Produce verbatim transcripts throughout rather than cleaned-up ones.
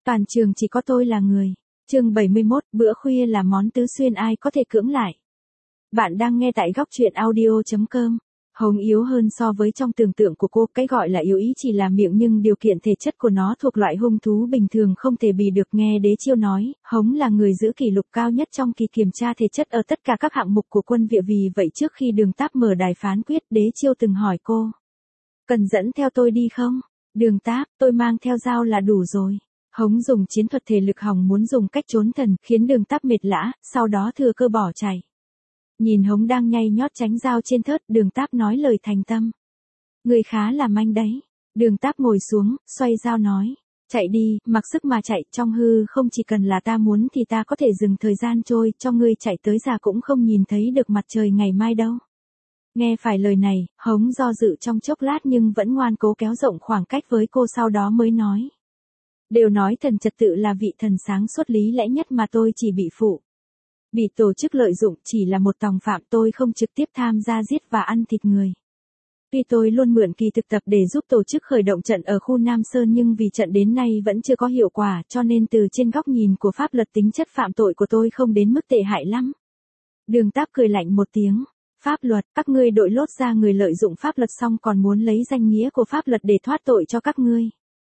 Toàn trường chỉ có tôi là người. Chương bảy mươi mốt, bữa khuya là món tứ xuyên ai có thể cưỡng lại. Bạn đang nghe tại góc truyện audio chấm com. Hống yếu hơn so với trong tưởng tượng của cô, cái gọi là yếu ý chỉ là miệng nhưng điều kiện thể chất của nó thuộc loại hung thú bình thường không thể bì được. Nghe Đế Chiêu nói, Hống là người giữ kỷ lục cao nhất trong kỳ kiểm tra thể chất ở tất cả các hạng mục của quân Viện, vì vậy trước khi Đường Táp mở đài phán quyết, Đế Chiêu từng hỏi cô. Cần dẫn theo tôi đi không? Đường Táp, tôi mang theo dao là đủ rồi. Hống dùng chiến thuật thể lực hòng muốn dùng cách trốn thần, khiến Đường Táp mệt lã, sau đó thừa cơ bỏ chạy. Nhìn Hống đang nhây nhót tránh dao trên thớt, Đường Táp nói lời thành tâm. Người khá là manh đấy. Đường Táp ngồi xuống, xoay dao nói. Chạy đi, mặc sức mà chạy, trong hư không chỉ cần là ta muốn thì ta có thể dừng thời gian trôi, cho ngươi chạy tới già cũng không nhìn thấy được mặt trời ngày mai đâu. Nghe phải lời này, Hống do dự trong chốc lát nhưng vẫn ngoan cố kéo rộng khoảng cách với cô, sau đó mới nói. Đều nói thần trật tự là vị thần sáng suốt lý lẽ nhất mà tôi chỉ bị phụ. Bị tổ chức lợi dụng, chỉ là một tòng phạm, tôi không trực tiếp tham gia giết và ăn thịt người. Tuy tôi luôn mượn kỳ thực tập để giúp tổ chức khởi động trận ở khu Nam Sơn nhưng vì trận đến nay vẫn chưa có hiệu quả, cho nên từ trên góc nhìn của pháp luật tính chất phạm tội của tôi không đến mức tệ hại lắm. Đường Táp cười lạnh một tiếng. Pháp luật, các ngươi đội lốt ra người lợi dụng pháp luật xong còn muốn lấy danh nghĩa của pháp luật để thoát tội cho các ngươi.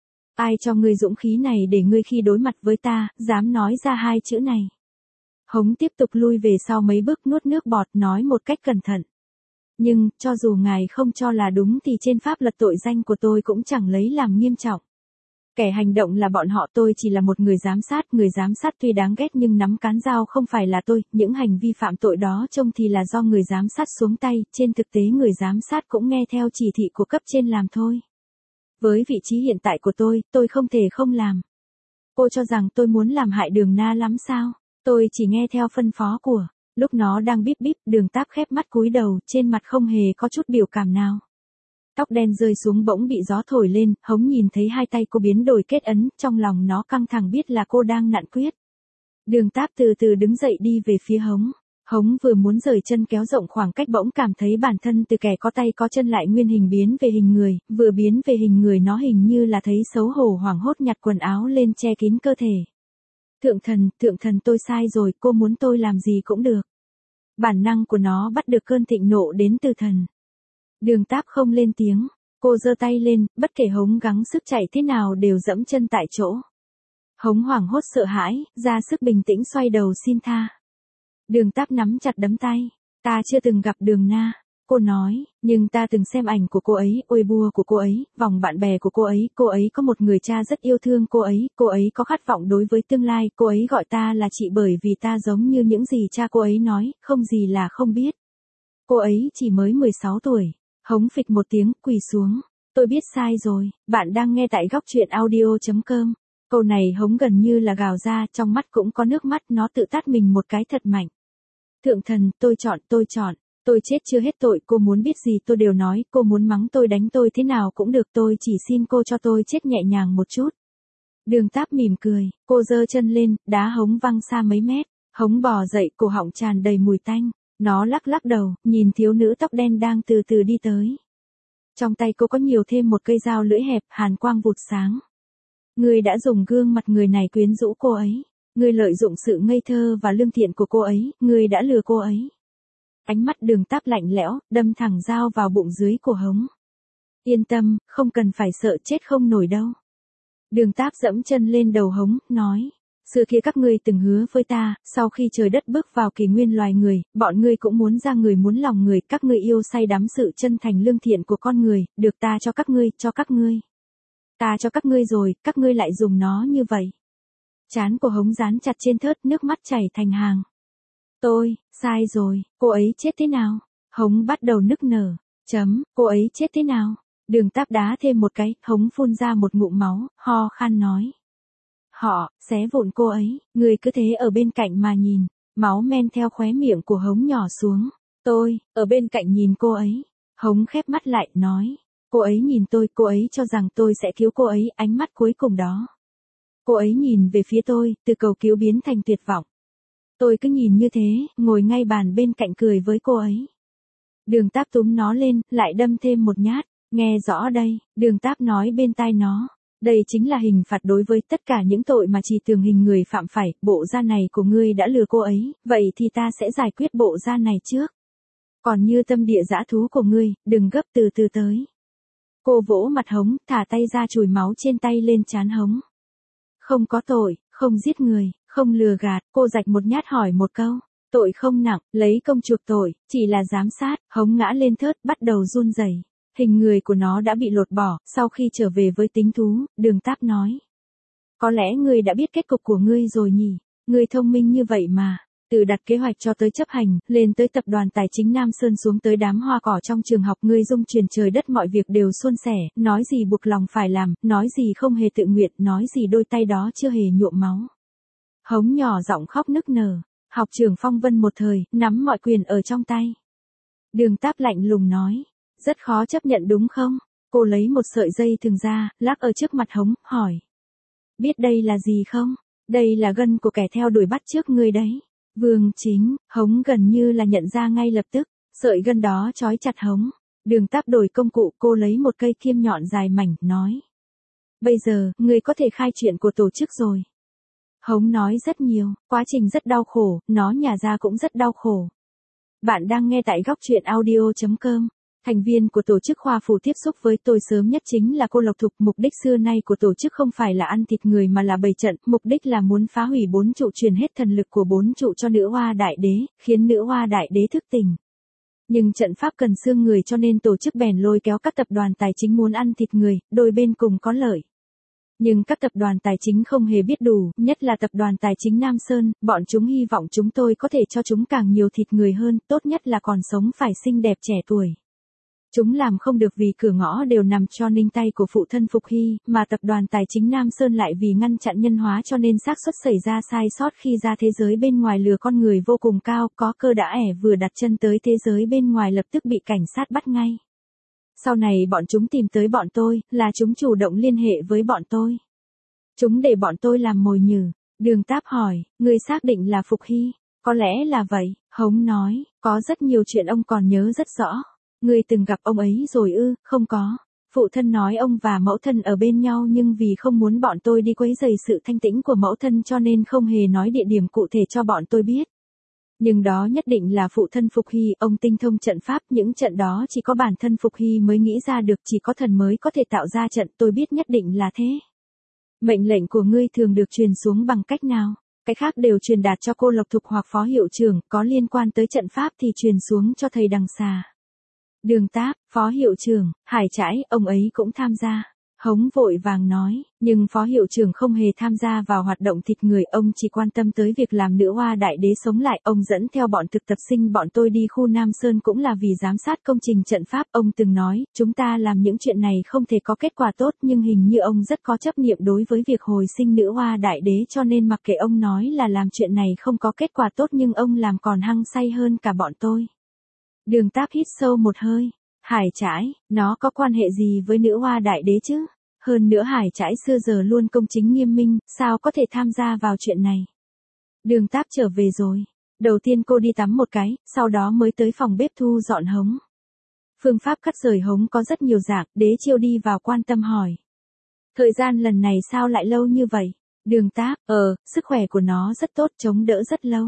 Ai cho ngươi dũng khí này để ngươi khi đối mặt với ta, dám nói ra hai chữ này. Hống tiếp tục lui về sau mấy bước, nuốt nước bọt, nói một cách cẩn thận. Nhưng, cho dù ngài không cho là đúng thì trên pháp luật tội danh của tôi cũng chẳng lấy làm nghiêm trọng. Kẻ hành động là bọn họ, tôi chỉ là một người giám sát, người giám sát tuy đáng ghét nhưng nắm cán dao không phải là tôi, những hành vi phạm tội đó trông thì là do người giám sát xuống tay, trên thực tế người giám sát cũng nghe theo chỉ thị của cấp trên làm thôi. Với vị trí hiện tại của tôi, tôi không thể không làm. Cô cho rằng tôi muốn làm hại Đường Na lắm sao? Tôi chỉ nghe theo phân phó của. Lúc nó đang bíp bíp, Đường Táp khép mắt cúi đầu, trên mặt không hề có chút biểu cảm nào. Tóc đen rơi xuống bỗng bị gió thổi lên, Hống nhìn thấy hai tay cô biến đổi kết ấn, trong lòng nó căng thẳng biết là cô đang nặn quyết. Đường Táp từ từ đứng dậy đi về phía Hống. Hống vừa muốn rời chân kéo rộng khoảng cách bỗng cảm thấy bản thân từ kẻ có tay có chân lại nguyên hình biến về hình người, vừa biến về hình người nó hình như là thấy xấu hổ hoảng hốt nhặt quần áo lên che kín cơ thể. Thượng thần, thượng thần tôi sai rồi, cô muốn tôi làm gì cũng được. Bản năng của nó bắt được cơn thịnh nộ đến từ thần. Đường Táp không lên tiếng, cô giơ tay lên, bất kể Hống gắng sức chạy thế nào đều dẫm chân tại chỗ. Hống hoảng hốt sợ hãi, ra sức bình tĩnh xoay đầu xin tha. Đường Táp nắm chặt đấm tay, ta chưa từng gặp Đường Na, cô nói, nhưng ta từng xem ảnh của cô ấy, ôi bùa của cô ấy, vòng bạn bè của cô ấy, cô ấy có một người cha rất yêu thương cô ấy, cô ấy có khát vọng đối với tương lai, cô ấy gọi ta là chị bởi vì ta giống như những gì cha cô ấy nói, không gì là không biết. Cô ấy chỉ mới mười sáu tuổi, Hống phịch một tiếng, quỳ xuống, tôi biết sai rồi, bạn đang nghe tại góc truyện audio chấm com. Câu này Hống gần như là gào ra, trong mắt cũng có nước mắt, nó tự tát mình một cái thật mạnh. Thượng thần, tôi chọn, tôi chọn, tôi chết chưa hết tội, cô muốn biết gì tôi đều nói, cô muốn mắng tôi đánh tôi thế nào cũng được, tôi chỉ xin cô cho tôi chết nhẹ nhàng một chút. Đường Táp mỉm cười, cô giơ chân lên, đá Hống văng xa mấy mét, Hống bò dậy, cổ họng tràn đầy mùi tanh, nó lắc lắc đầu, nhìn thiếu nữ tóc đen đang từ từ đi tới. Trong tay cô có nhiều thêm một cây dao lưỡi hẹp, hàn quang vụt sáng. Ngươi đã dùng gương mặt người này quyến rũ cô ấy. Ngươi lợi dụng sự ngây thơ và lương thiện của cô ấy, ngươi đã lừa cô ấy. Ánh mắt Đường Táp lạnh lẽo, đâm thẳng dao vào bụng dưới của Hống. Yên tâm, không cần phải sợ chết không nổi đâu. Đường Táp dẫm chân lên đầu Hống, nói. Xưa kia các ngươi từng hứa với ta, sau khi trời đất bước vào kỷ nguyên loài người, bọn ngươi cũng muốn ra người muốn lòng người, các ngươi yêu say đắm sự chân thành lương thiện của con người, được ta cho các ngươi, cho các ngươi. Ta cho các ngươi rồi, các ngươi lại dùng nó như vậy. Trán của Hống dán chặt trên thớt, nước mắt chảy thành hàng. Tôi, sai rồi, cô ấy chết thế nào? Hống bắt đầu nức nở. Chấm, cô ấy chết thế nào? Đường Táp đá thêm một cái, Hống phun ra một ngụm máu, ho khan nói. Họ, xé vụn cô ấy, người cứ thế ở bên cạnh mà nhìn. Máu men theo khóe miệng của Hống nhỏ xuống. Tôi, ở bên cạnh nhìn cô ấy. Hống khép mắt lại, nói. Cô ấy nhìn tôi, cô ấy cho rằng tôi sẽ cứu cô ấy, ánh mắt cuối cùng đó. Cô ấy nhìn về phía tôi, từ cầu cứu biến thành tuyệt vọng. Tôi cứ nhìn như thế, ngồi ngay bàn bên cạnh cười với cô ấy. Đường Táp túm nó lên, lại đâm thêm một nhát, nghe rõ đây, Đường Táp nói bên tai nó. Đây chính là hình phạt đối với tất cả những tội mà Trì Tường Hình người phạm phải, bộ da này của ngươi đã lừa cô ấy, vậy thì ta sẽ giải quyết bộ da này trước. Còn như tâm địa dã thú của ngươi, đừng gấp, từ từ tới. Cô vỗ mặt Hống, thả tay ra chùi máu trên tay lên trán Hống. Không có tội, không giết người, không lừa gạt, cô rạch một nhát hỏi một câu. Tội không nặng, lấy công chuộc tội, chỉ là giám sát. Hống ngã lên thớt, bắt đầu run rẩy. Hình người của nó đã bị lột bỏ, sau khi trở về với tính thú, Đường Táp nói. Có lẽ ngươi đã biết kết cục của ngươi rồi nhỉ, ngươi thông minh như vậy mà. Từ đặt kế hoạch cho tới chấp hành, lên tới tập đoàn tài chính Nam Sơn xuống tới đám hoa cỏ trong trường học, ngươi dung truyền trời đất mọi việc đều suôn sẻ, nói gì buộc lòng phải làm, nói gì không hề tự nguyện, nói gì đôi tay đó chưa hề nhuộm máu. Hống nhỏ giọng khóc nức nở, học trưởng phong vân một thời, nắm mọi quyền ở trong tay. Đường Táp lạnh lùng nói, rất khó chấp nhận đúng không? Cô lấy một sợi dây thừng ra, lắc ở trước mặt Hống, hỏi. Biết đây là gì không? Đây là gân của kẻ theo đuổi bắt trước ngươi đấy. Vương Chính, Hống gần như là nhận ra ngay lập tức, sợi gân đó trói chặt Hống. Đường Táp đổi công cụ, cô lấy một cây kim nhọn dài mảnh, nói. Bây giờ, ngươi có thể khai chuyện của tổ chức rồi. Hống nói rất nhiều, quá trình rất đau khổ, nó nhả ra cũng rất đau khổ. Bạn đang nghe tại góc truyện audio chấm com. Thành viên của tổ chức Khoa Phủ tiếp xúc với tôi sớm nhất chính là cô Lộc Thục. Mục đích xưa nay của tổ chức không phải là ăn thịt người mà là bày trận, mục đích là muốn phá hủy bốn trụ, truyền hết thần lực của bốn trụ cho nữ hoa đại đế, khiến nữ hoa đại đế thức tỉnh. Nhưng trận pháp cần xương người cho nên tổ chức bèn lôi kéo các tập đoàn tài chính muốn ăn thịt người, đôi bên cùng có lợi. Nhưng các tập đoàn tài chính không hề biết đủ, nhất là tập đoàn tài chính Nam Sơn, bọn chúng hy vọng chúng tôi có thể cho chúng càng nhiều thịt người hơn, tốt nhất là còn sống phải xinh đẹp trẻ tuổi. Chúng làm không được vì cửa ngõ đều nằm cho ninh tay của phụ thân Phục Hy, mà tập đoàn tài chính Nam Sơn lại vì ngăn chặn nhân hóa cho nên xác suất xảy ra sai sót khi ra thế giới bên ngoài lừa con người vô cùng cao, có cơ đã ẻ vừa đặt chân tới thế giới bên ngoài lập tức bị cảnh sát bắt ngay. Sau này bọn chúng tìm tới bọn tôi, là chúng chủ động liên hệ với bọn tôi. Chúng để bọn tôi làm mồi nhử. Đường Táp hỏi, người xác định là Phục Hy? Có lẽ là vậy, Hống nói, có rất nhiều chuyện ông còn nhớ rất rõ. Người từng gặp ông ấy rồi ư? Không có. Phụ thân nói ông và mẫu thân ở bên nhau nhưng vì không muốn bọn tôi đi quấy rầy sự thanh tĩnh của mẫu thân cho nên không hề nói địa điểm cụ thể cho bọn tôi biết. Nhưng đó nhất định là phụ thân Phục Hy, ông tinh thông trận pháp, những trận đó chỉ có bản thân Phục Hy mới nghĩ ra được, chỉ có thần mới có thể tạo ra trận, tôi biết nhất định là thế. Mệnh lệnh của ngươi thường được truyền xuống bằng cách nào? Cái khác đều truyền đạt cho cô Lộc Thục hoặc phó hiệu trưởng, có liên quan tới trận pháp thì truyền xuống cho thầy Đằng Xà. Đường Táp, phó hiệu trưởng, Hải Trãi, ông ấy cũng tham gia. Hống vội vàng nói, nhưng phó hiệu trưởng không hề tham gia vào hoạt động thịt người, ông chỉ quan tâm tới việc làm nữ hoa đại đế sống lại. Ông dẫn theo bọn thực tập sinh bọn tôi đi khu Nam Sơn cũng là vì giám sát công trình trận pháp. Ông từng nói, chúng ta làm những chuyện này không thể có kết quả tốt, nhưng hình như ông rất có chấp niệm đối với việc hồi sinh nữ hoa đại đế cho nên mặc kệ ông nói là làm chuyện này không có kết quả tốt nhưng ông làm còn hăng say hơn cả bọn tôi. Đường Táp hít sâu một hơi. Hải Trãi, nó có quan hệ gì với nữ hoa đại đế chứ? Hơn nữa Hải Trãi xưa giờ luôn công chính nghiêm minh, sao có thể tham gia vào chuyện này? Đường Táp trở về rồi. Đầu tiên cô đi tắm một cái, sau đó mới tới phòng bếp thu dọn hống. Phương pháp cắt rời hống có rất nhiều dạng, Đế Chiêu đi vào quan tâm hỏi. Thời gian lần này sao lại lâu như vậy? Đường Táp, ờ, sức khỏe của nó rất tốt, chống đỡ rất lâu.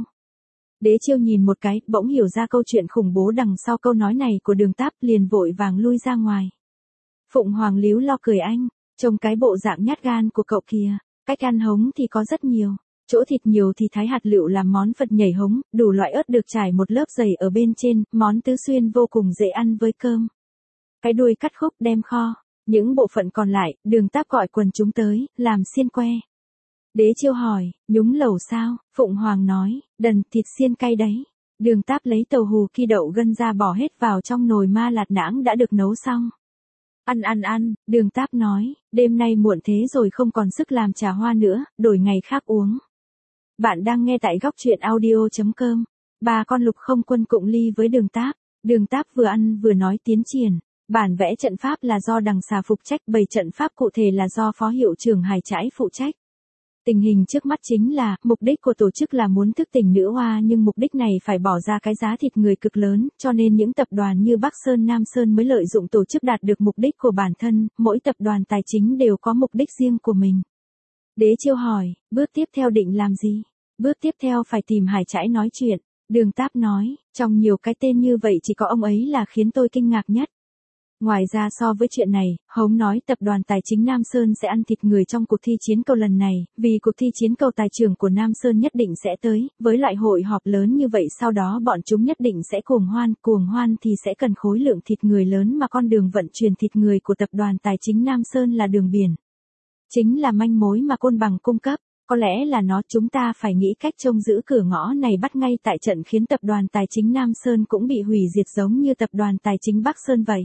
Đế Chiêu nhìn một cái, bỗng hiểu ra câu chuyện khủng bố đằng sau câu nói này của Đường Táp, liền vội vàng lui ra ngoài. Phụng Hoàng líu lo cười anh, trông cái bộ dạng nhát gan của cậu kìa, cách ăn hống thì có rất nhiều, chỗ thịt nhiều thì thái hạt lựu làm món Phật nhảy hống, đủ loại ớt được trải một lớp dày ở bên trên, món tứ xuyên vô cùng dễ ăn với cơm. Cái đuôi cắt khúc đem kho, những bộ phận còn lại, Đường Táp gọi quần chúng tới, làm xiên que. Đế Chiêu hỏi, nhúng lẩu sao? Phụng Hoàng nói, đần, thịt xiên cay đấy. Đường Táp lấy tàu hù ki đậu gân ra bỏ hết vào trong nồi ma lạt nãng đã được nấu xong. Ăn ăn ăn, Đường Táp nói, đêm nay muộn thế rồi không còn sức làm trà hoa nữa, đổi ngày khác uống. Bạn đang nghe tại góc truyện audio chấm com. Bà con Lục Không Quân cụng ly với Đường Táp. Đường Táp vừa ăn vừa nói tiến triển. Bản vẽ trận pháp là do Đằng Xà phụ trách, bày trận pháp cụ thể là do phó hiệu trưởng Hải Trãi phụ trách. Tình hình trước mắt chính là, mục đích của tổ chức là muốn thức tỉnh nữ oa nhưng mục đích này phải bỏ ra cái giá thịt người cực lớn, cho nên những tập đoàn như Bắc Sơn Nam Sơn mới lợi dụng tổ chức đạt được mục đích của bản thân, mỗi tập đoàn tài chính đều có mục đích riêng của mình. Đế Chiêu hỏi, bước tiếp theo định làm gì? Bước tiếp theo phải tìm Hải Trãi nói chuyện. Đường Táp nói, trong nhiều cái tên như vậy chỉ có ông ấy là khiến tôi kinh ngạc nhất. Ngoài ra so với chuyện này, Hống nói tập đoàn tài chính Nam Sơn sẽ ăn thịt người trong cuộc thi chiến cầu lần này, vì cuộc thi chiến cầu tài trưởng của Nam Sơn nhất định sẽ tới, với lại hội họp lớn như vậy sau đó bọn chúng nhất định sẽ cuồng hoan, cuồng hoan thì sẽ cần khối lượng thịt người lớn mà con đường vận chuyển thịt người của tập đoàn tài chính Nam Sơn là đường biển. Chính là manh mối mà Côn Bằng cung cấp. Có lẽ là nó chúng ta phải nghĩ cách trông giữ cửa ngõ này bắt ngay tại trận khiến tập đoàn tài chính Nam Sơn cũng bị hủy diệt giống như tập đoàn tài chính Bắc Sơn vậy.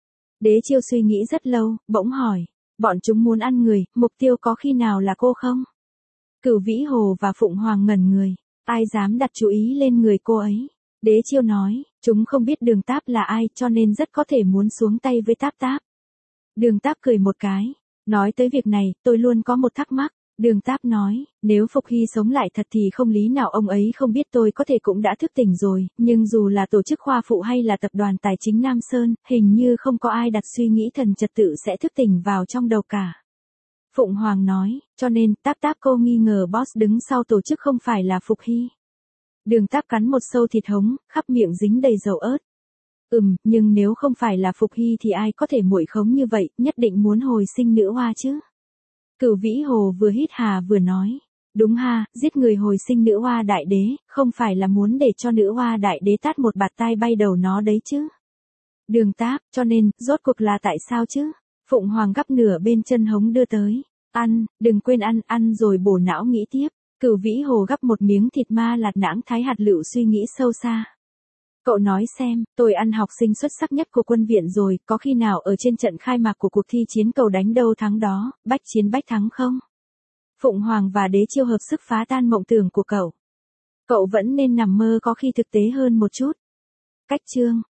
Đế Chiêu suy nghĩ rất lâu, bỗng hỏi, bọn chúng muốn ăn người, mục tiêu có khi nào là cô không? Cửu Vĩ Hồ và Phụng Hoàng ngẩn người, ai dám đặt chú ý lên người cô ấy? Đế Chiêu nói, chúng không biết Đường Táp là ai cho nên rất có thể muốn xuống tay với Táp Táp. Đường Táp cười một cái, nói tới việc này, tôi luôn có một thắc mắc. Đường Táp nói, nếu Phục Hy sống lại thật thì không lý nào ông ấy không biết tôi có thể cũng đã thức tỉnh rồi, nhưng dù là tổ chức khoa phụ hay là tập đoàn tài chính Nam Sơn, hình như không có ai đặt suy nghĩ thần trật tự sẽ thức tỉnh vào trong đầu cả. Phụng Hoàng nói, cho nên Táp Táp cô nghi ngờ boss đứng sau tổ chức không phải là Phục Hy. Đường Táp cắn một sâu thịt hống, khắp miệng dính đầy dầu ớt. Ừm, nhưng nếu không phải là Phục Hy thì ai có thể muội khống như vậy, nhất định muốn hồi sinh nữ hoa chứ. Cửu Vĩ Hồ vừa hít hà vừa nói, đúng ha, giết người hồi sinh nữ hoa đại đế, không phải là muốn để cho nữ hoa đại đế tát một bạt tai bay đầu nó đấy chứ. Đường Táp, cho nên, rốt cuộc là tại sao chứ? Phụng Hoàng gắp nửa bên chân hống đưa tới, ăn, đừng quên ăn, ăn rồi bổ não nghĩ tiếp. Cửu Vĩ Hồ gắp một miếng thịt ma lạt nãng thái hạt lựu suy nghĩ sâu xa. Cậu nói xem, tôi ăn học sinh xuất sắc nhất của quân viện rồi, có khi nào ở trên trận khai mạc của cuộc thi chiến cầu đánh đâu thắng đó, bách chiến bách thắng không? Phụng Hoàng và Đế Chiêu hợp sức phá tan mộng tưởng của cậu. Cậu vẫn nên nằm mơ có khi thực tế hơn một chút. Cách chương